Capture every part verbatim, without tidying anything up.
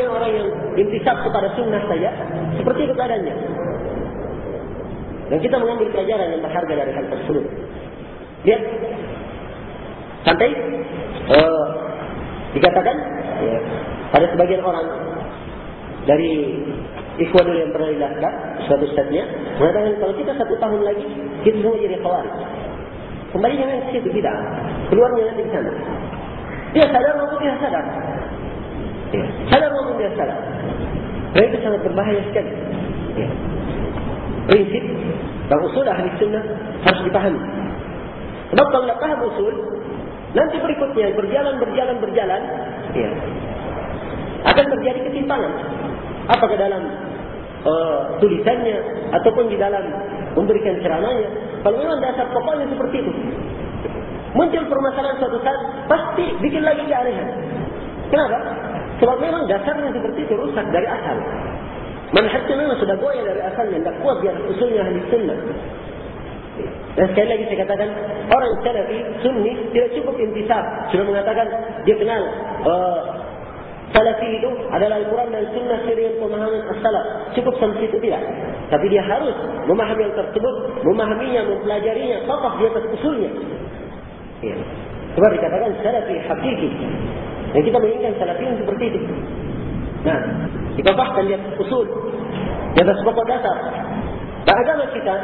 sebagian orang yang intisab kepada sunnah saja, seperti itu keadaannya. Dan kita mengambil pelajaran yang berharga dari hal tersebut. Lihat, sampai uh, dikatakan ya, pada sebagian orang dari Ikhwanul yang pernah dilahirkan, suatu ustaznya mengatakan kalau kita satu tahun lagi kita semua jadi khawarij. Kembalinya memang ke situ tidak, keluarnya nanti ke sana. Dia sadar maupun dia sadar, ya, sadar maupun dia sadar. Dan itu sangat berbahaya sekali. Ya. Prinsip dan usul ahli sunnah harus dipahami. Sebab kalau tidak paham usul, nanti berikutnya berjalan berjalan berjalan, ya, akan terjadi ketimpangan. Apakah dalam uh, tulisannya ataupun di dalam memberikan ceramahnya. Kalau memang dasar pokoknya seperti itu, muncul permasalahan suatu saat, pasti bikin lagi keanehan. Kenapa? Sebab memang dasarnya seperti itu, rusak dari asal. Manhajnya memang sudah goyah dari asalnya, tidak kuat di atas usulnya ahli sunnah. Dan sekali lagi saya katakan, orang salafi sunni tidak cukup intisab. Sudah mengatakan dia kenal uh, salafi itu adalah Al-Quran dan sunnah sirian pemahaman as-salaf. Cukup sampai itu tidak. Tapi dia harus memahami yang tersebut, memahaminya, mempelajarinya, kokoh di atas usulnya. Ya. Sebab dikatakan salafi hakiki. Dan kita menginginkan salafi yang seperti itu. Nah, dikokohkan di atas usul, di atas pokok dasar. Dan agama kita,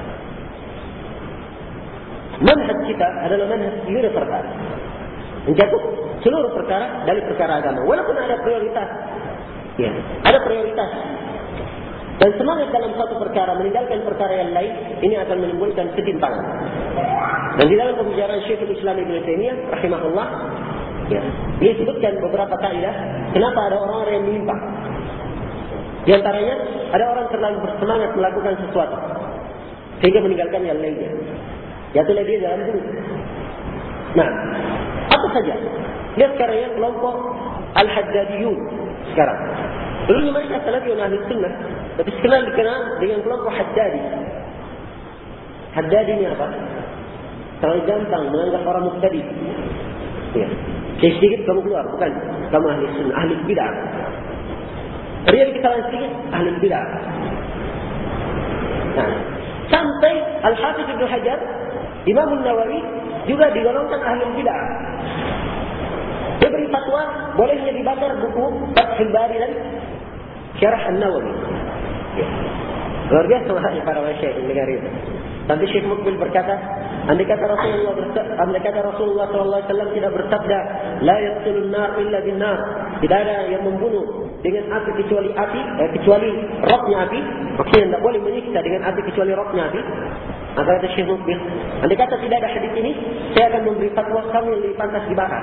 manhaj kita adalah manhaj universal, mencakup seluruh perkara dari perkara agama. Walaupun ada prioritas, ya, ada prioritas. Dan semangat dalam satu perkara meninggalkan perkara yang lain, ini akan menimbulkan ketimpangan. Dan di dalam pembicaraan Syekhul Islam Ibnu Taimiyah rahimahullah, ya, dia sebutkan beberapa kaidah kenapa ada orang-orang yang menyimpang. Di antaranya ada orang terlalu bersemangat melakukan sesuatu sehingga meninggalkan yang lainnya. Jatuhlah dia dalam bumi. Nah, apa saja? Lihat sekarang ya, kelompok Al-Haddadiyun sekarang. Dulu mereka salafiyun ahli sunnah, tapi sekarang dikenal dengan kelompok Haddadi. Haddadi ini apa? Terlalu gampang menganggap orang mubtadi. Ya. Sedikit kamu keluar, bukan kamu ahli sunnah, ahli bid'ah. Terjadi kesalahan sedikit, ahli bid'ah. Nah, sampai Al-Hafidz Ibnu Hajar, Imam Nawawi juga digolongkan ahli bid'ah. Dia beri fatwa bolehnya dibakar buku Fathul Bari dan Syarah An-Nawawi. Ya. Luar biasa para masyayikh yang dengar itu. Nanti Syekh Mukbil berkata, andai kata Rasulullah bersabda, andai kata Rasulullah sallallahu alaihi wasallam tidak bersabda, la yaqtulun nar illa bin nar. Tidak ada yang membunuh dengan api kecuali api, eh, kecuali roknya api. Maksudnya tidak boleh menyiksa dengan api kecuali roknya api. Maka kata Syekh Mukbil, andai kata tidak ada hadis ini, saya akan memberi fatwa kamu yang lebih pantas dibakar.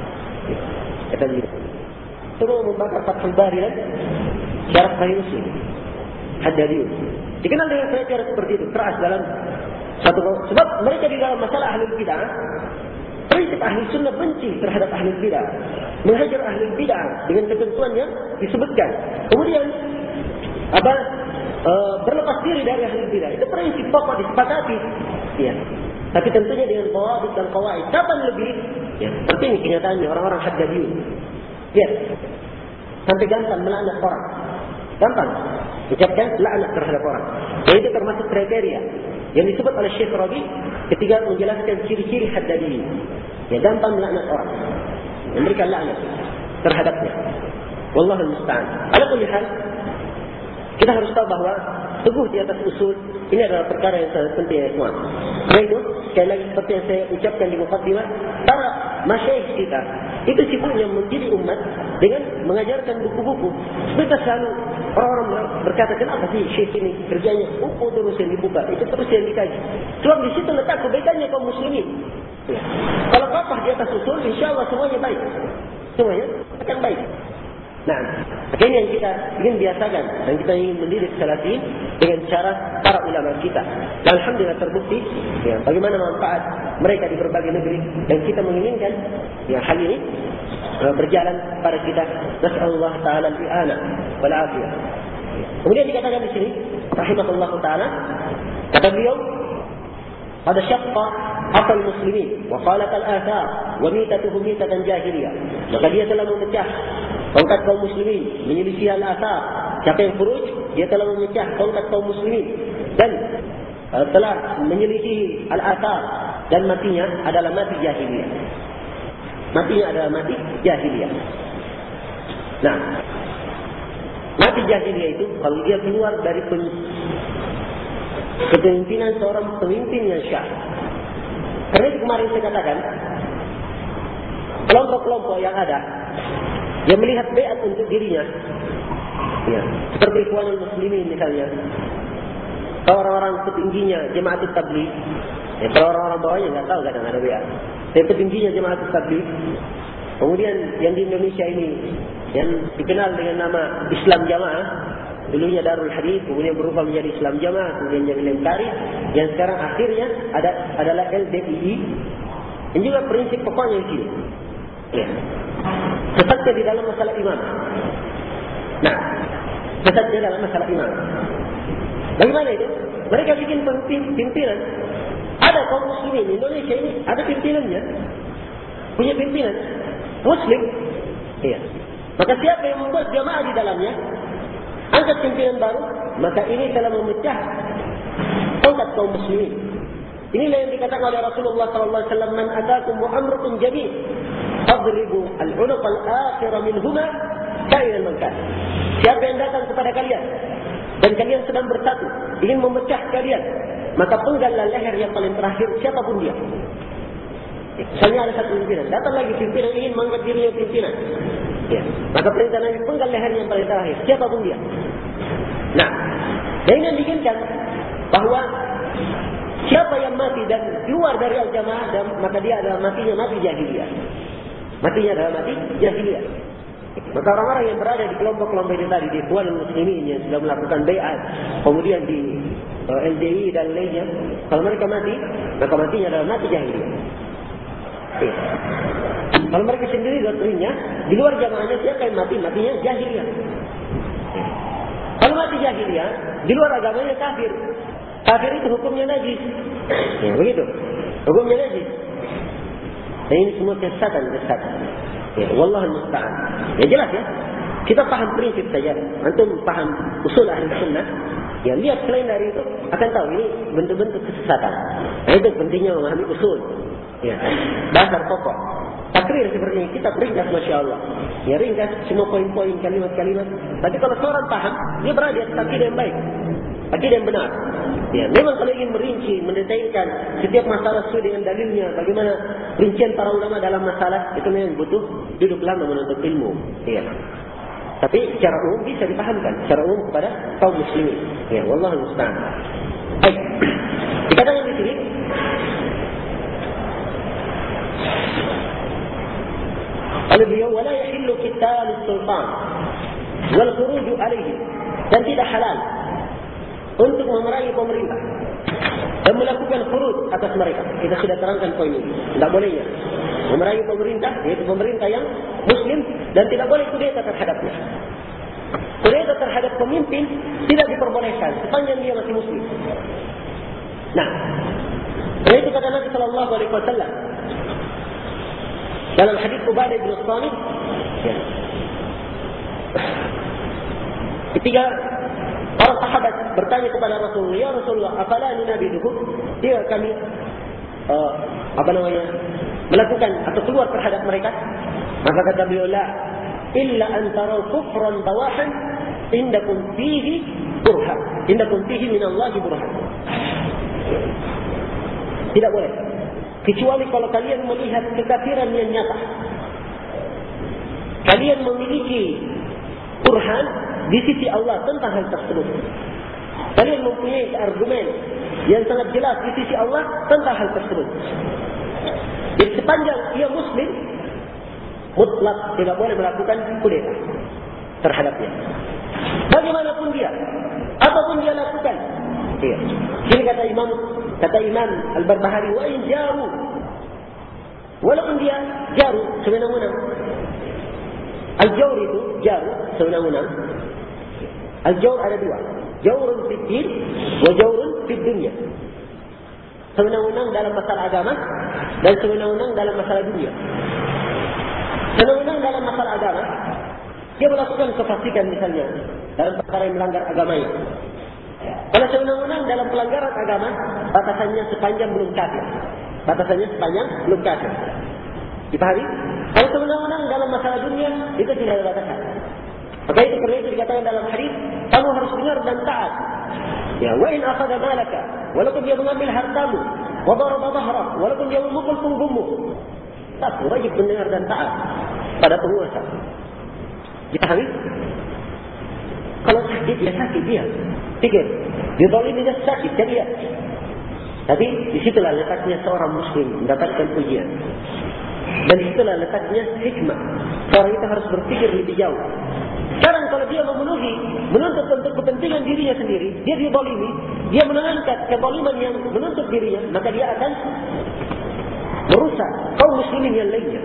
Kata dia, suruh membakar Fathul Bari dan Syarah Sahih Muslim. Haddadiyun dikenal dengan cara seperti itu, keras dalam satu sebab mereka di dalam masalah ahli bidah, prinsip ahli sunnah benci terhadap ahli bidah, menghajar ahli bidah dengan ketentuan yang disebutkan. Kemudian apa e, berlepas diri dari ahli bidah, itu prinsip pokok disepakati. Ya. Tapi tentunya dengan qawaid dan qawaid. Kapan lebih? Ya, seperti ini kenyataannya orang-orang Haddadiyun. Ya. Sampai gampang melaknat orang. Gampang ucapkan laknat terhadap orang. Dan itu termasuk kriteria yang disebut oleh Syekh Rabi ketika menjelaskan ciri-ciri Haddadiyyin. Ya, gampang melaknat orang, memberikan laknat terhadapnya. Wallahul musta'an. Ala kulli hal, kita harus tahu bahawa teguh di atas usul ini adalah perkara yang sangat penting ya semua. Karena itu sekali lagi seperti yang saya ucapkan di muqaddimah, para masyayikh kita itu sibuknya menjadi umat dengan mengajarkan buku-buku. Mereka selalu orang-orang berkata, kenapa sih syekh ini kerjanya buku terus yang dibuka, itu terus yang dikaji. Sebab di situ letak kebaikannya kaum muslimin. Ya. Kalau kokoh di atas usul, insyaAllah semuanya baik. Semuanya akan baik. Nah, ini yang kita ingin biasakan dan kita ingin mendidik salafiyin dengan cara para ulama kita. Dan alhamdulillah terbukti ya, bagaimana manfaat mereka di berbagai negeri, dan kita menginginkan ya, hal ini uh, berjalan pada kita. Nas'alullah ta'ala al-i'ana wal afiyah. Kemudian dikatakan di sini rahimahullah ta'ala, kata beliau, pada syaqqa akal muslimin wa khalaqal athar wa mitatuhum mitatan jahiliyah. Maka dia telah memecah tongkat kaum muslimin, menyelisih al-athar. Siapa yang furuj, dia telah memecah tongkat kaum muslimin dan uh, telah menyelisih al-athar, dan matinya adalah mati jahiliyah. Matinya adalah mati jahiliyah. Nah, mati jahiliyah itu kalau dia keluar dari kepemimpinan seorang pemimpin yang syah. Karena kemarin saya katakan, kelompok-kelompok yang ada yang melihat baiat untuk dirinya, ya, seperti Ikhwanul Muslimin misalnya, orang-orang petingginya Jemaatut Tabligh, ya, kalau orang-orang bawahnya nggak tahu kadang ada baiat. Tapi petingginya Jemaatut Tabligh, kemudian yang di Indonesia ini yang dikenal dengan nama Islam Jamaah, dulunya Darul Hadith, kemudian berubah menjadi Islam Jamaah, kemudian menjadi Lemkari, yang sekarang akhirnya ada adalah L D I I. Ini juga prinsip pokoknya di sini. Ya. Sesatnya di dalam masalah imam. Nah, sesatnya dalam masalah imam. Bagaimana itu? Mereka bikin pimpinan. Ada kaum muslimin di Indonesia ini, ada pimpinannya. Punya pimpinan Muslim. Iya. Maka siapa yang membuat jamaah di dalamnya, angkat pimpinan baru, maka ini telah memecah tongkat kaum muslimin. Inilah yang dikatakan oleh Rasulullah sallallahu alaihi wasallam, "Man atakum wa amrukum jami', fadribu al-'unuq al-akhir minhuma kainan man kan." Siapa yang datang kepada kalian dan kalian sedang bersatu, ingin memecah kalian, maka penggallah leher yang paling terakhir, siapapun dia. Misalnya ada satu pimpinan, datang lagi pimpinan ingin mengangkat dirinya pimpinan. Ya. Maka perintah Nabi, penggal leher yang paling terakhir, siapapun dia. Nah, dan ini yang diinginkan bahwa siapa yang mati dan keluar dari al-jamaah, dan maka dia adalah matinya mati jahiliyah. Matinya adalah mati jahiliyah. Maka orang-orang yang berada di kelompok-kelompok ini tadi, di Ikhwanul Muslimin yang sudah melakukan bai'at, kemudian di uh, L D I dan lainnya, kalau mereka mati, maka matinya adalah mati jahiliyah. Ya. Kalau mereka sendiri doktrinnya di luar jamaahnya, siapa yang mati, matinya jahiliyah. Ya. Kalau mati jahiliyah di luar agamanya kafir. Kafir itu hukumnya najis. Ya, begitu. Hukumnya najis. Dan ini semua kesesatan, kesesatan. Ya, wallahu musta'an. Ya jelas ya. Kita paham prinsip saja. Antum paham usul ahli sunnah. Ya, lihat selain dari itu akan tahu ini bentuk-bentuk kesesatan. Nah, itu pentingnya memahami usul. Ya, dasar pokok. Takrir seperti ini kita ringkas, masya Allah. Ya, ringkas semua poin-poin, kalimat-kalimat. Tapi kalau seorang paham, dia berada di atas akidah yang baik, akidah yang benar. Ya, memang kalau ingin merinci, mendetailkan setiap masalah sesuai dengan dalilnya, bagaimana rincian para ulama dalam masalah, itu memang butuh duduk lama menuntut ilmu. Ya. Tapi secara umum bisa dipahamkan, secara umum kepada kaum muslimin. Ya, wallahu musta'an. Baik. Dikatakan di sini, oleh beliau, wala yahillu qital as-sultan wal khuruj alayhi, dan tidak halal untuk memerangi pemerintah dan melakukan khuruj atas mereka. Kita sudah terangkan poin ini. Tidak bolehnya memerangi pemerintah, yaitu pemerintah yang muslim, dan tidak boleh kudeta terhadapnya. Kudeta terhadap pemimpin tidak diperbolehkan sepanjang dia masih muslim. Nah, itu kata Nabi sallallahu alaihi wasallam dalam hadis Ubadah bin Samit, ya. Ketika para sahabat bertanya kepada Rasulullah, "Ya Rasulullah, afala nunabiduhu?" Dia kami uh, apa namanya? melakukan atau keluar terhadap mereka. Maka kata beliau, "La illa an taraw kufran bawahan indakum fihi burhan. Indakum fihi min Allah burhan." Tidak boleh. Kecuali kalau kalian melihat kekafiran yang nyata. Kalian memiliki burhan di sisi Allah tentang hal tersebut. Kalian mempunyai argumen yang sangat jelas di sisi Allah tentang hal tersebut. Jadi sepanjang ia muslim, mutlak tidak boleh melakukan kudeta terhadapnya. Bagaimanapun dia, apapun dia lakukan. Iya. Ini kata Imam kata Imam Al-Barbahari, wa in jaru, walaupun dia jaru sewenang-wenang. Al-jawr itu jaru sewenang-wenang. Al-jawr ada dua, jawrun fid din wa jawrun fid dunya. Sewenang-wenang dalam masalah agama dan sewenang-wenang dalam masalah dunia. Sewenang-wenang dalam masalah agama, dia melakukan kefasikan misalnya dalam perkara yang melanggar agamanya. Kalau sewenang-wenang dalam pelanggaran agama, batasannya sepanjang belum kafir. Batasannya sepanjang belum kafir. Dipahami? Kalau sewenang-wenang dalam masalah dunia, itu tidak ada batasan. Maka itu kerana itu dikatakan dalam hadis, kamu harus dengar dan taat. Ya, wa in akhadha malaka, walaupun dia mengambil hartamu, wa daraba dhahrak, walaupun dia memukul punggungmu, tak wajib mendengar dan taat pada penguasa. Dipahami? Kalau sakit, ya sakit dia. Pikir, dia zalim dia sakit, dia lihat. Tapi disitulah letaknya seorang muslim mendapatkan ujian. Dan disitulah letaknya hikmah. Seorang itu harus berpikir lebih jauh. Sekarang kalau dia memenuhi, menuntut untuk kepentingan dirinya sendiri, dia dizalimi, dia menangkan kezaliman yang menuntut dirinya, maka dia akan merusak kaum muslimin yang lainnya.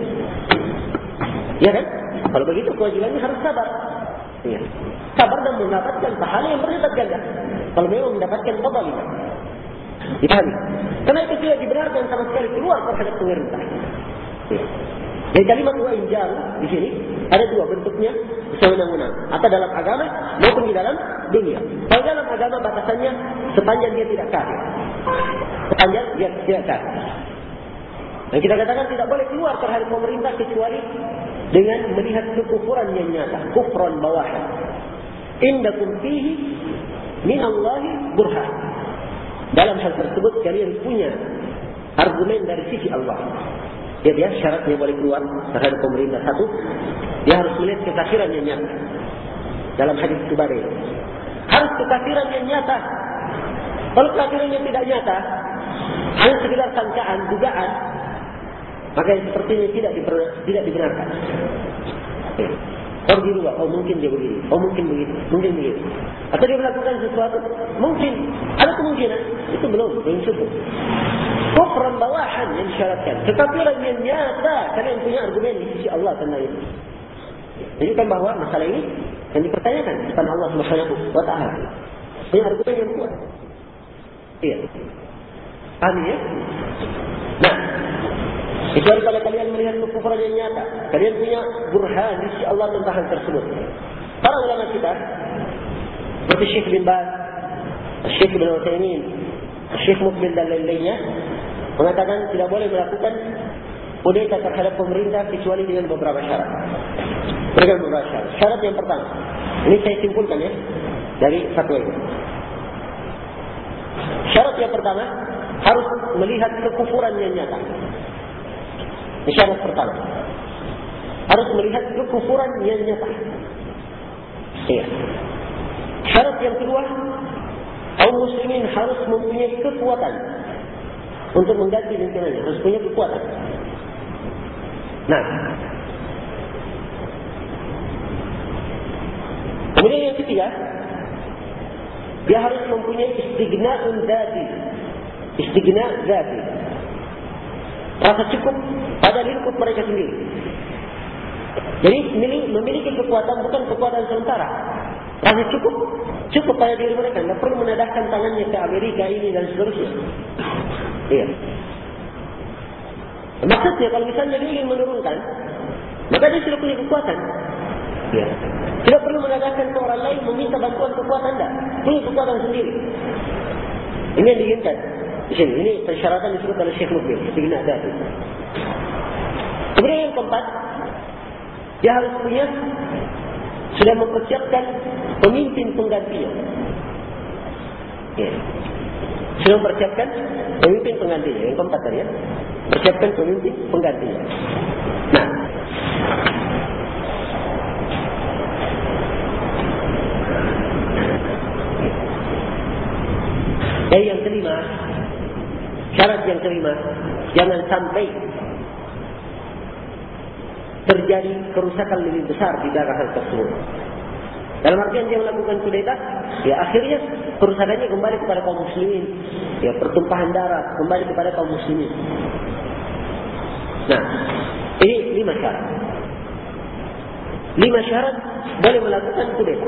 Ya kan? Kalau begitu kewajibannya harus sabar. Ya. Sabar dan mendapatkan pahala yang berlipat ganda. Kalau memang mendapatkan kezaliman. Dipahami? Karena itu tidak dibenarkan sama sekali keluar terhadap pemerintah. Ya. Jadi kalimat wa injaru di sini ada dua bentuknya sewenang-wenang, atau dalam agama maupun di dalam dunia. Kalau dalam agama batasannya sepanjang dia tidak kafir. Sepanjang dia tidak kafir. Dan kita katakan tidak boleh keluar terhadap pemerintah kecuali dengan melihat kekufuran yang nyata, kufran bawahan. Indakum fihi minallahi burhan. Dalam hal tersebut kalian punya argumen dari sisi Allah. Ya, dia syaratnya boleh keluar terhadap pemerintah. Satu, dia harus melihat kekafiran yang nyata. Dalam hadis Tubareh, harus kekafiran yang nyata. Kalau kekafiran yang tidak nyata, hanya sekedar sangkaan, dugaan, maka yang seperti ini tidak diber, tidak dibenarkan. Ya. Kalau di luar, oh mungkin dia begini, oh mungkin begitu, mungkin begitu. Atau dia melakukan sesuatu, mungkin ada kemungkinan, itu belum, belum cukup. Kufran bawahan yang disyaratkan, kekafiran yang nyata, kalian punya argumen di sisi Allah tentang itu. Jadi kan bahawa masalah ini yang dipertanyakan kepada Allah Subhanahu wa taala. Punya argumen yang kuat. Iya. Paham ya? Nah, itu kalau kalian melihat kekufuran yang nyata, kalian punya burhan di sisi Allah tentang hal tersebut. Para ulama kita, seperti Syekh bin Baz, Syekh bin Utsaimin, Syekh Mukbil dan lain-lainnya, mengatakan tidak boleh melakukan kudeta terhadap pemerintah kecuali dengan beberapa syarat. Dengan beberapa syarat. Syarat yang pertama, ini saya simpulkan ya dari fatwa itu. Syarat yang pertama, harus melihat kekufuran yang nyata. Ini syarat pertama. Harus melihat kekufuran yang nyata. Iya. Syarat yang kedua, kaum muslimin harus mempunyai kekuatan untuk mengganti pimpinannya, harus punya kekuatan. Nah, kemudian yang ketiga, dia harus mempunyai istighna'un dzati. Istighna' dzati. Rasa cukup pada lingkup mereka sendiri. Jadi memiliki kekuatan bukan kekuatan sementara. Rasa cukup, cukup pada diri mereka. Tidak perlu menadahkan tangannya ke Amerika ini dan seterusnya. Iya. Maksudnya kalau misalnya dia ingin menurunkan, maka dia sudah punya kekuatan. Iya. Tidak perlu menadahkan ke orang lain meminta bantuan kekuatan anda. Punya kekuatan sendiri. Ini yang diinginkan. Di sini, ini persyaratan disebut oleh Syekh Mukbil. Istighna' dzati. Kemudian yang keempat, dia harus punya, sudah mempersiapkan pemimpin penggantinya. Ya. Sudah mempersiapkan pemimpin penggantinya. Yang keempat tadi ya. Persiapkan pemimpin penggantinya. Nah. Dan yang kelima, syarat yang kelima, jangan sampai terjadi kerusakan lebih besar di daerah hal tersebut. Dalam artian dia melakukan kudeta, ya akhirnya kerusakannya kembali kepada kaum muslimin. Ya, pertumpahan darah kembali kepada kaum muslimin. Nah, ini lima syarat. Lima syarat boleh melakukan kudeta.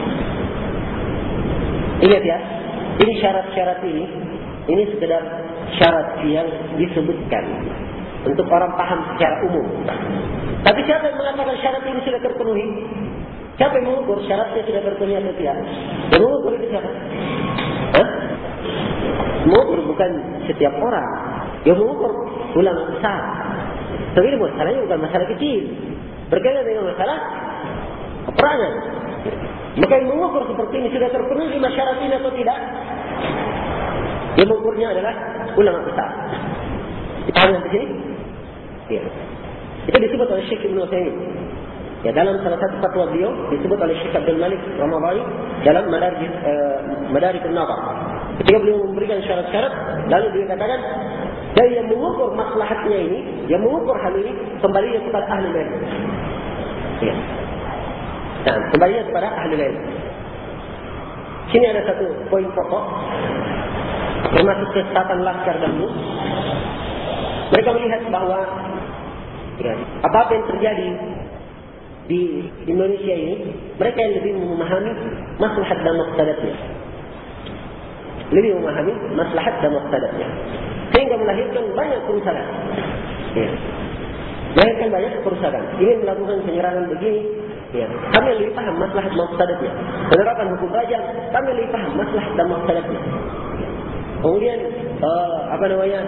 Ingat ya, ini syarat-syarat ini, ini sekedar syarat yang disebutkan untuk orang paham secara umum. Tapi siapa yang mengatakan syarat ini sudah terpenuhi? Siapa yang mengukur syaratnya sudah terpenuhi atau tidak? Yang mengukur itu siapa? Hah? Mengukur bukan setiap orang. Yang mengukur ulama besar. Tapi ini masalahnya bukan masalah kecil. Berkaitan dengan masalah peperangan. Maka yang mengukur seperti ini sudah terpenuhi lima syarat ini atau tidak? Yang mengukurnya adalah ulama besar. Dipahami sampai sini? Ya. Itu disebut oleh Syekh Ibn Utsaimin. Ya, dalam salah satu fatwa beliau disebut oleh Syekh Abdul Malik Ramadhani dalam Madarij uh, Madarij an-Nadhar. Ketika beliau memberikan syarat-syarat, lalu dia katakan, dan yang mengukur maslahatnya ini, yang mengukur hal ini kembali kepada ahli ilmu. Ya. Nah, kembali kepada ahli ilmu. Sini ada satu poin pokok, termasuk kesesatan laskar dahulu. Mereka melihat bahawa ya, apa-apa yang terjadi di Indonesia ini, mereka yang lebih memahami maslahat dan mafsadatnya. Lebih memahami maslahat dan mafsadatnya. Sehingga melahirkan banyak kerusakan. Ya. Melahirkan banyak kerusakan. Ingin melakukan penyerangan begini, ya. Kami lebih paham maslahat dan mafsadatnya. Penerapan hukum rajam, kami lebih paham maslahat dan mafsadatnya. Kemudian uh, apa namanya?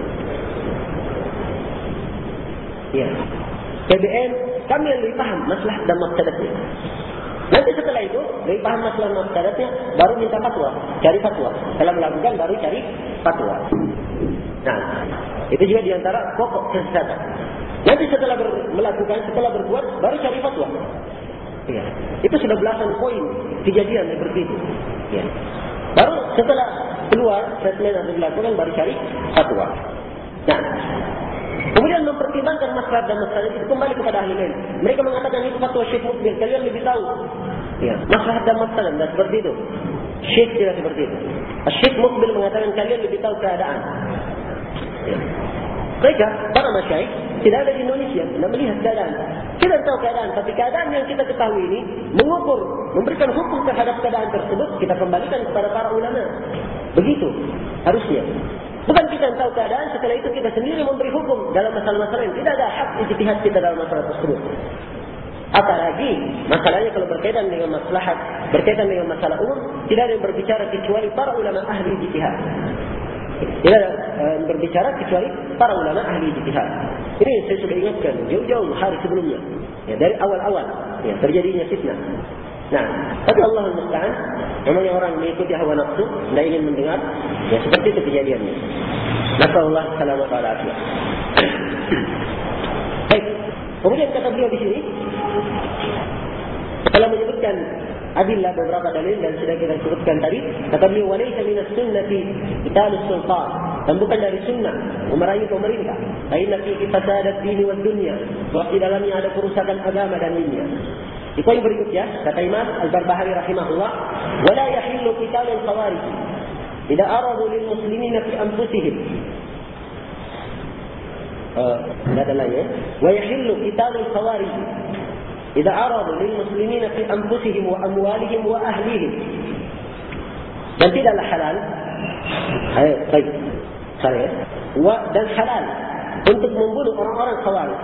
Ya, P B N kami yang lebih paham maslahat dan mafsadatnya. Nanti setelah itu lebih paham maslahat dan mafsadatnya, baru minta fatwa, cari fatwa. Kalau melakukan baru cari fatwa. Nah, itu juga diantara pokok kesesatan. Nanti setelah ber, melakukan, setelah berbuat, baru cari fatwa. Ya, itu sudah belasan poin kejadian seperti itu. Ya. Baru setelah keluar statement yang dilakukan, baru cari fatwa. Nah, kemudian mempertimbangkan maslahat dan maslahat itu kembali kepada ahli ilmu. Mereka mengatakan itu fatwa Syekh Mukbil, kalian lebih tahu. Ya, maslahat dan maslahat dan seperti itu. Syekh tidak seperti itu. Syekh Mukbil mengatakan kalian lebih tahu keadaan. Ya. Mereka para masyaikh tidak ada di Indonesia, tidak melihat keadaan. Kita tahu keadaan, tapi keadaan yang kita ketahui ini mengukur, memberikan hukum terhadap keadaan tersebut, kita kembalikan kepada para ulama. Begitu harusnya. Bukan kita yang tahu keadaan, setelah itu kita sendiri memberi hukum dalam masalah-masalah yang tidak ada hak ijtihad kita dalam masalah tersebut. Apalagi masalahnya kalau berkaitan dengan maslahat, berkaitan dengan masalah umum, tidak ada yang berbicara kecuali para ulama ahli ijtihad. Tidak ada yang berbicara kecuali para ulama ahli ijtihad. Ini saya sudah ingatkan jauh-jauh hari sebelumnya, ya, dari awal-awal ya, terjadinya fitnah. Nah, tapi Allah Musta'an, namanya orang mengikuti hawa nafsu, tidak ingin mendengar, ya seperti itu kejadiannya. Nasallallahu alaihi wa sallam. Baik, kemudian kata beliau di sini, setelah menyebutkan adillah beberapa dalil dan sudah kita sebutkan tadi, kata beliau, walaysa minas sunnati qitalus sultan, dan bukan dari sunnah memerangi pemerintah. Inna fi fasadat dini wad dunya, sebab di dalamnya ada kerusakan agama dan dunia. Di poin berikutnya, kata Imam Al-Barbahari rahimahullah, wala yahillu qitalul khawarij idza aradu lil muslimina fi anfusihim. Uh, ada lagi, wa yahillu qitalul khawarij idza aradu lil muslimina fi anfusihim wa amwalihim wa ahlihim. Dan tidaklah halal, ayo, baik, sorry, wa dan halal untuk membunuh orang-orang khawarij.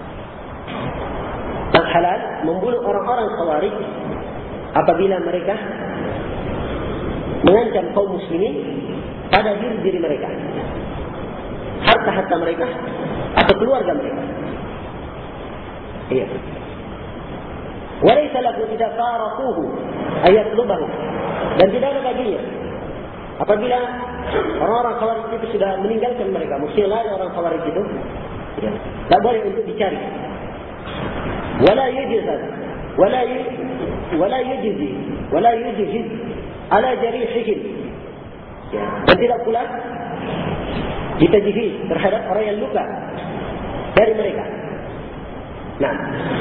Dan halal membunuh orang-orang khawarij apabila mereka mengancam kaum muslimin pada diri diri mereka, harta-harta mereka atau keluarga mereka. Iya. Walaysa lahu idza faraquhu ayatlubahu, dan tidak ada baginya apabila orang-orang khawarij itu sudah meninggalkan mereka, mesti lari orang khawarij itu, ya, tak boleh untuk dicari. Wala yujzad, wala wala yujzi, wala yujzi ala jarihihim. Ya, dan tidak pula ditajihid terhadap orang yang luka dari mereka. Nah,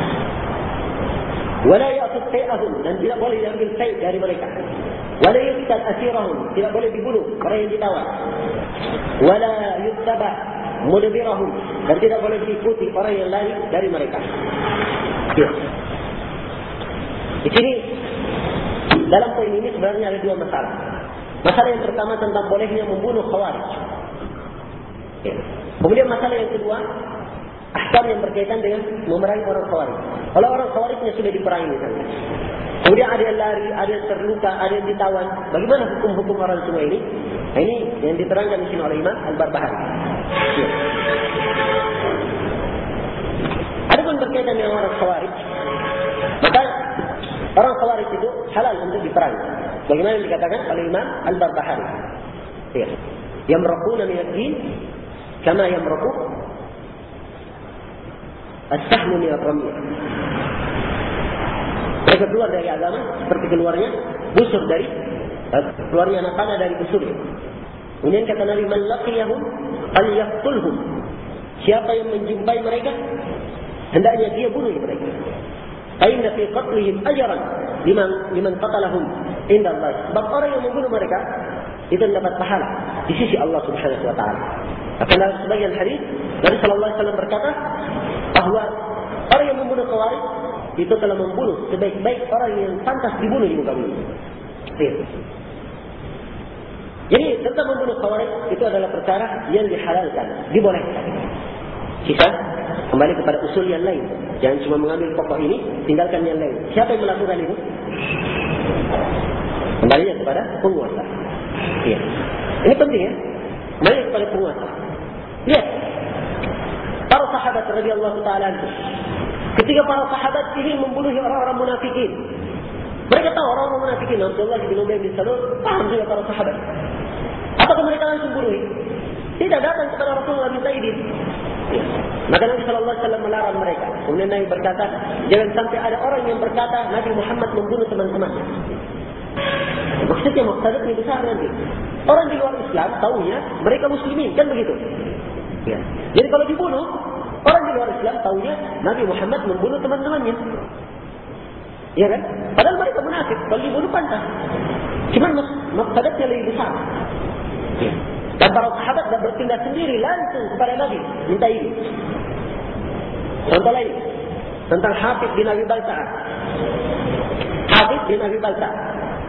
wala ya'khudh shay'ahum, dan tidak boleh diambil syai' dari mereka. Wala yuqtal asirahum, tidak boleh dibunuh orang yang ditawar. Wala yuttaba mudbirahum, dan tidak boleh diikuti orang yang lari dari mereka. Ya. Di sini dalam poin ini sebenarnya ada dua masalah. Masalah yang pertama tentang bolehnya membunuh khawarij. Ya. Kemudian masalah yang kedua, ahkam Islam yang berkaitan dengan memerangi orang Khawarij. Kalau orang Khawarijnya sudah diperangi misalnya, kemudian ada yang lari, ada yang terluka, ada yang ditawan, bagaimana hukum-hukum orang semua ini? Nah, ini yang diterangkan di sini oleh Imam Al-Barbahari. Ya. Adapun berkaitan dengan orang Khawarij, maka orang Khawarij itu halal untuk diperangi. Bagaimana yang dikatakan oleh Imam Al-Barbahari? Ya. Yamraquna min ad-din kama yamraqu as-sahmu min ar-ramiyah. Mereka keluar dari agama seperti keluarnya busur dari keluarnya anak panah dari busurnya. Kemudian kata Nabi, man laqiyahum falyaqtulhum. Siapa yang menjumpai mereka, hendaknya dia bunuh mereka. Fa inna fi qatlihim ajran liman liman qatalahum inda Allah. Sebab orang yang membunuh mereka itu mendapat pahala di sisi Allah Subhanahu wa taala. Akan dalam sebagian hadis Nabi sallallahu alaihi wasallam berkata bahwa orang yang membunuh Khawarij itu telah membunuh sebaik-baik orang yang pantas dibunuh di muka bumi. Jadi tentang membunuh Khawarij itu adalah perkara yang dihalalkan, dibolehkan. Kita kembali kepada usul yang lain. Jangan cuma mengambil pokok ini, tinggalkan yang lain. Siapa yang melakukan itu? Kembalinya kepada penguasa. Ya. Ini penting ya. Kembali kepada penguasa. Lihat. Para sahabat radhiyallahu ta'ala anhum. Ketika para sahabat ingin membunuh orang-orang munafikin. Mereka tahu orang-orang munafikin. Abdullah bin Ubay bin Salul paham juga para sahabat. Apakah mereka langsung bunuh? Tidak, datang kepada Rasulullah minta izin. Ya. Maka Nabi sallallahu alaihi wasallam melarang mereka. Kemudian Nabi berkata, jangan sampai ada orang yang berkata Nabi Muhammad membunuh teman-temannya. Maksudnya maksudnya besar nanti. Orang di luar Islam tahunya mereka muslimin, kan begitu? Ya. Jadi kalau dibunuh, orang di luar Islam tahunya Nabi Muhammad membunuh teman-temannya. Ya kan? Padahal mereka munafik, kalau dibunuh pantas. Cuman maksudnya lebih besar. Ya. Dan para sahabat dah bertindak sendiri langsung kepada Nabi minta izin. Contoh lain tentang Habib bin Abi Balta'ah. Habib bin Abi Balta'ah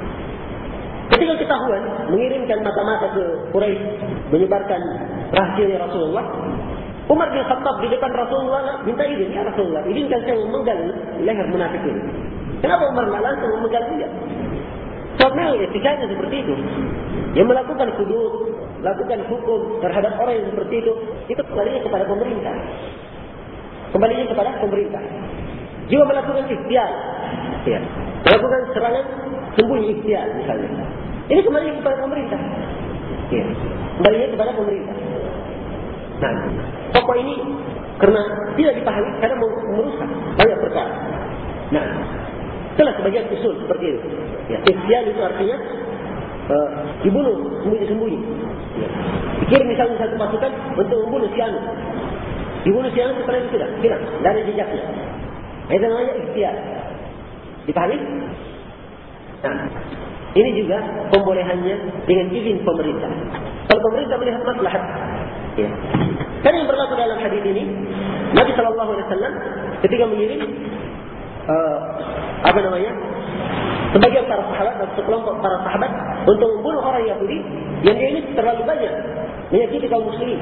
ketika ketahuan mengirimkan mata-mata ke Quraisy menyebarkan rahasianya Rasulullah, Umar bin Khattab di depan Rasulullah minta izin, ya Rasulullah, izinkan saya memenggal leher munafik ini. Kenapa Umar malah langsung memenggal dia? Sebabnya etikanya seperti itu. Yang melakukan hudud, melakukan hukum terhadap orang yang seperti itu, itu kembalinya kepada pemerintah. Kembalinya kepada pemerintah. Juga melakukan ikhtiar, ya. Melakukan serangan sembunyi ikhtiar misalnya. Ini kembalinya kepada pemerintah. Ya. Kembalinya kepada pemerintah. Nah, pokok ini karena tidak dipahami, karena merusak banyak perkara. Nah, itulah sebagian usul seperti itu. Ya, ikhtiar itu artinya uh, dibunuh sembunyi-sembunyi. Ya. Pikir misalnya satu pasukan untuk membunuh si anu. Dibunuh si anu setelah itu tidak, tidak, tidak ada jejaknya. Itu namanya ikhtiar. Dipahami? Nah, ini juga pembolehannya dengan izin pemerintah. Kalau pemerintah melihat maslahat, ya. Karena yang berlaku dalam hadis ini, Nabi Shallallahu Alaihi Wasallam ketika mengirim uh, apa namanya, sebagian para sahabat dan sekelompok para sahabat untuk membunuh orang Yahudi yang dia ini terlalu banyak menyakiti kaum muslimin,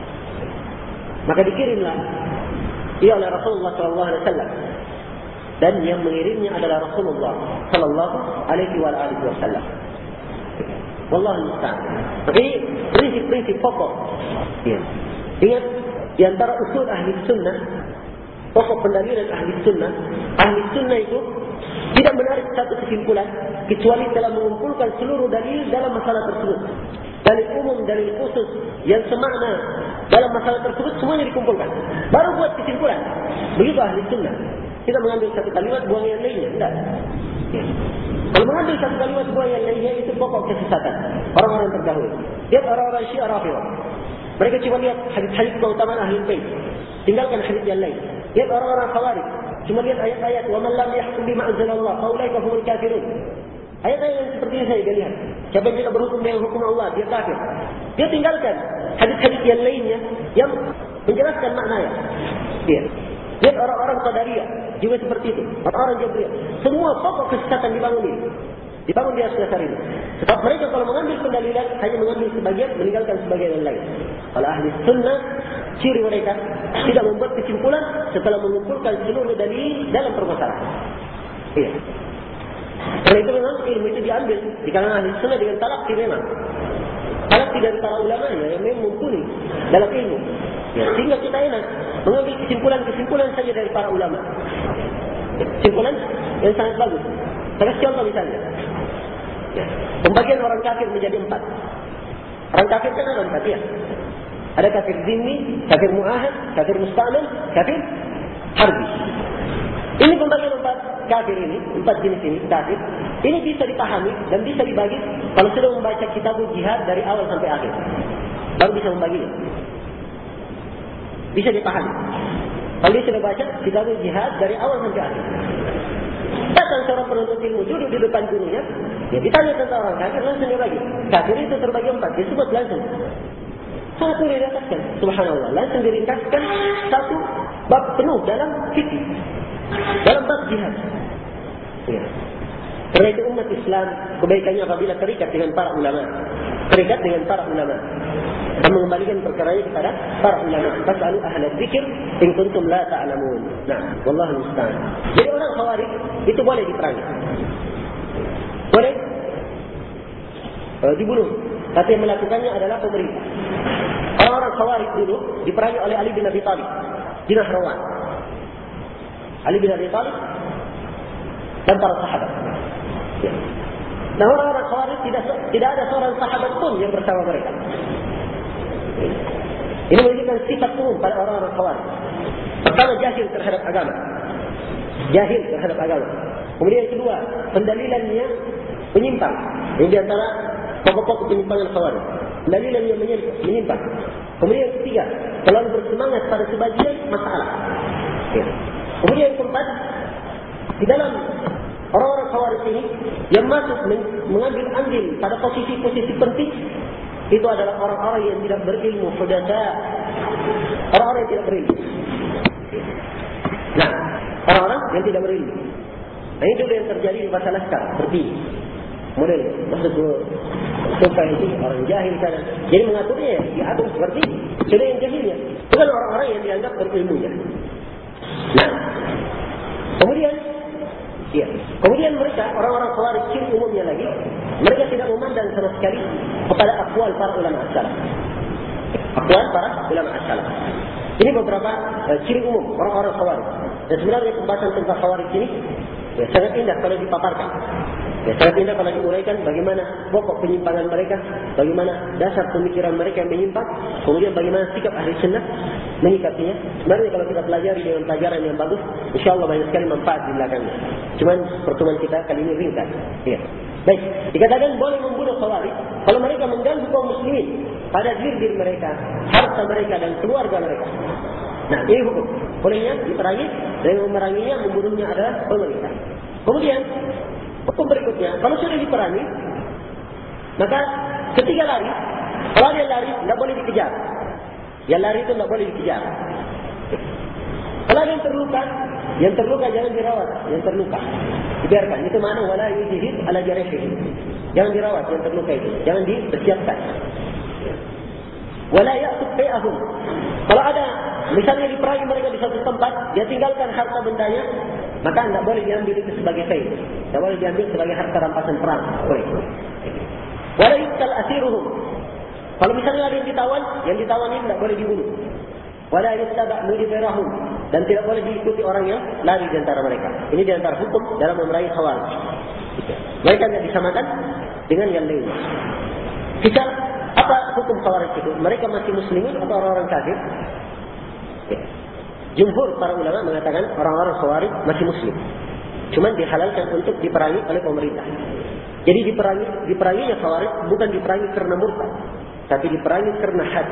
maka dikirimlah ia oleh Rasulullah Shallallahu Alaihi Wasallam. Dan yang mengirimnya adalah Rasulullah Sallallahu Alaihi Wasallam. Wallahu musta'an. Jadi prinsip-prinsip pokok. Ya. Ingat, di antara usul ahli sunnah, pokok pendalilan ahli sunnah, ahli sunnah itu tidak menarik satu kesimpulan kecuali telah mengumpulkan seluruh dalil dalam masalah tersebut. Dalil umum, dalil khusus yang semakna dalam masalah tersebut semuanya dikumpulkan. Baru buat kesimpulan. Begitu ahli sunnah. Tidak mengambil satu kalimat buang yang lainnya, tidak. Ya. Kalau mengambil satu kalimat buang yang lainnya itu pokok kesesatan orang-orang terdahulu. Lihat orang-orang Syiah Rafidhah. Mereka cuma lihat hadis-hadis keutamaan ahli bait, tinggalkan hadis yang lain. Lihat orang-orang Khawarij, cuma lihat ayat-ayat wa man lam yahkum bima anzalallah fa ulaika humul kafirun. Ayat-ayat yang seperti ini saya lihat. Siapa yang tidak berhukum dengan hukum Allah, dia kafir. Dia tinggalkan hadis-hadis yang lainnya yang menjelaskan maknanya. Dia lihat orang-orang Qadariyah juga seperti itu. Orang-orang Jabriyah. Semua pokok kesesatan dibangun ini. Dibangun di atas dasar ini. Sebab mereka kalau mengambil pendalilan hanya mengambil sebagian, meninggalkan sebagian yang lain. Kalau ahli sunnah ciri mereka tidak membuat kesimpulan setelah mengumpulkan seluruh dalil dalam permasalahan. Iya. Karena itu memang ilmu itu diambil di kalangan ahli sunnah dengan talaqi memang. Talaqi dari para ulama yang memang mumpuni dalam ilmu. Ya, sehingga kita enak mengambil kesimpulan-kesimpulan saja dari para ulama. Kesimpulan yang sangat bagus. Saya kasih contoh misalnya. Ya, pembagian orang kafir menjadi empat. Orang kafir kan ada empat ya. Ada kafir zimmi, kafir mu'ahad, kafir musta'man, kafir harbi. Ini pembagian empat kafir ini, empat jenis ini kafir. Ini bisa dipahami dan bisa dibagi kalau sudah membaca kitab jihad dari awal sampai akhir. Baru bisa membaginya. Bisa dipahami. Kalau dia sudah baca kitab jihad dari awal sampai akhir. Datang seorang penuntut ilmu duduk di depan gurunya, ya ditanya tentang orang kafir, langsung dia bagi. Kafir itu terbagi empat, disebut langsung. Satu diringkaskan, subhanallah, langsung diringkaskan satu bab penuh dalam fikih, dalam bab jihad. Ya. Karena itu umat Islam kebaikannya apabila terikat dengan para ulama, terikat dengan para ulama, dan mengembalikan perkaranya kepada para ulama. Fas'alu ahla dzikr in kuntum la ta'lamun. Nah, wallahu musta'an. Jadi orang Khawarij itu boleh diperangi, boleh uh, dibunuh, tapi yang melakukannya adalah pemerintah. Orang-orang Khawarij dulu diperangi oleh Ali bin Abi Thalib di Nahrawan. Ali bin Abi Thalib dan para sahabat. Ya. Nah, orang-orang Khawarij tidak tidak ada seorang sahabat pun yang bersama mereka. Ini menunjukkan sifat umum pada orang-orang Khawarij. Pertama, jahil terhadap agama. Jahil terhadap agama. Kemudian yang kedua, pendalilannya menyimpang. Ini di antara pokok-pokok penyimpangan Khawarij. Pendalilannya menyimpang. Kemudian yang ketiga, selalu bersemangat pada sebagian masalah. Ya. Kemudian yang keempat, di dalam orang-orang Khawarij ini yang masuk mengambil andil pada posisi-posisi penting, itu adalah orang-orang yang tidak berilmu, hudatsa, orang-orang yang tidak berilmu. Nah, orang-orang yang tidak berilmu. Nah, itu yang terjadi di masa laskar seperti model masuk ke sofa itu orang jahil sana. Jadi mengaturnya ya diatur seperti sudah yang jahilnya, bukan orang-orang yang dianggap berilmunya. Nah, kemudian ya, kemudian mereka orang-orang Khawarij ciri umumnya lagi, mereka tidak memandang sama sekali kepada aqwal para ulama as-salaf. Aqwal para ulama as-salaf. Ini beberapa uh, ciri umum orang-orang Khawarij. Dan sebenarnya pembahasan tentang Khawarij ini ya, sangat indah kalau dipaparkan. Ya, sangat indah kalau diuraikan bagaimana pokok penyimpangan mereka, bagaimana dasar pemikiran mereka yang menyimpang, kemudian bagaimana sikap ahli sunnah menyikapinya. Sebenarnya kalau kita pelajari dengan pelajaran yang bagus, insyaAllah banyak sekali manfaat di belakangnya. Cuman pertemuan kita kali ini ringkas. Ya. Baik, dikatakan boleh membunuh Khawarij kalau mereka mengganggu kaum muslimin pada diri-diri mereka, harta mereka dan keluarga mereka. Nah, ini hukum. Bolehnya diperangi, dan memeranginya, membunuhnya adalah pemerintah. Kemudian hukum berikutnya, kalau sudah diperangi, maka ketika lari, kalau dia lari, tidak boleh dikejar. Yang lari itu tidak boleh dikejar. Kalau ada yang terluka, yang terluka jangan dirawat, yang terluka dibiarkan. Itu mana wala yujihid ala jarihi. Jangan dirawat yang terluka itu, jangan dipersiapkan. Wala ya'khudh bai'ahum. Kalau ada misalnya diperangi mereka di satu tempat, dia tinggalkan harta bendanya, maka tidak boleh diambil itu sebagai kain. Tidak boleh diambil sebagai harta rampasan perang. Boleh. Wala yuqtal asiruhum. Kalau misalnya ada yang ditawan, yang ditawan ini tidak boleh dibunuh. Wala yustaba' mudbirahum, dan tidak boleh diikuti orang yang lari di antara mereka. Ini di antara hukum dalam memerangi Khawarij. Mereka tidak disamakan dengan yang lainnya. Kita apa hukum Khawarij itu? Mereka masih muslimin atau orang-orang kafir? Jumhur para ulama mengatakan orang-orang Khawarij masih muslim. Cuma dihalalkan untuk diperangi oleh pemerintah. Jadi diperangi, diperanginya Khawarij bukan diperangi karena murtad, tapi diperangi karena had.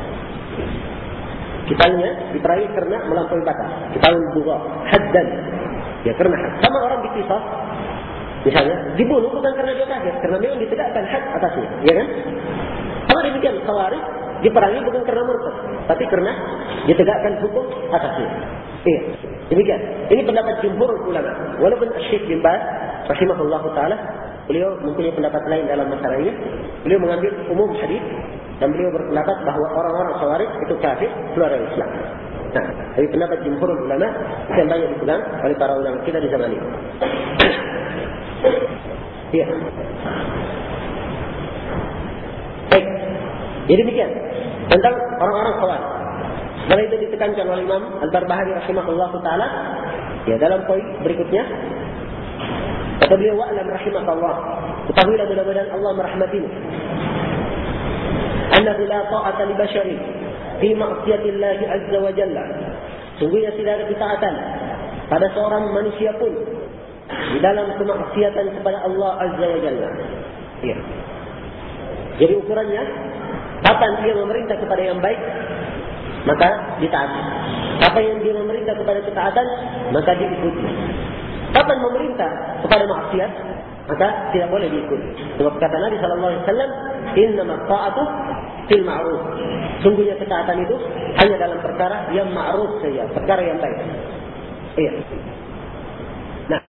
Kitanya diperangi karena melampaui batas. Kita buka haddan. Ya karena had. Sama orang diqisas, misalnya dibunuh bukan karena dia kafir, karena memang ditegakkan had atasnya, ya kan? Sama demikian Khawarij diperangi bukan karena murtad, tapi karena ditegakkan hukum atasnya. Iya, demikian. Ini pendapat jumhur ulama. Walaupun Syekh bin Baz rahimahullah taala beliau mempunyai pendapat lain dalam masalah ini. Beliau mengambil umum hadis dan beliau berpendapat bahawa orang-orang Khawarij itu kafir, keluar dari Islam. Nah, dari pendapat jumhur ulama yang banyak dipegang oleh para ulama kita di zaman ini. Ya. Baik. Jadi demikian tentang orang-orang Khawarij. Setelah itu ditekankan oleh Imam Al-Barbahari rahimahullah taala ya dalam poin berikutnya. Kata beliau, wa'lam rahimakallah, ketahuilah mudah-mudahan Allah merahmatimu, annahu la ta'ata li basharin fi ma'siyatillahi azza wa jalla. Sungguhnya tidak ada ketaatan pada seorang manusia pun di dalam kemaksiatan kepada Allah azza wa jalla. Ya. Jadi ukurannya, kapan dia memerintah kepada yang baik, maka ditaati. Kapan yang dia memerintah kepada ketaatan, maka diikuti. Kapan memerintah kepada maksiat, maka tidak boleh diikuti. Sebab kata Nabi sallallahu alaihi wasallam, "Innamat ta'atu fil ma'ruf." Sungguhnya ketaatan itu hanya dalam perkara yang ma'ruf saja, perkara yang baik. Iya.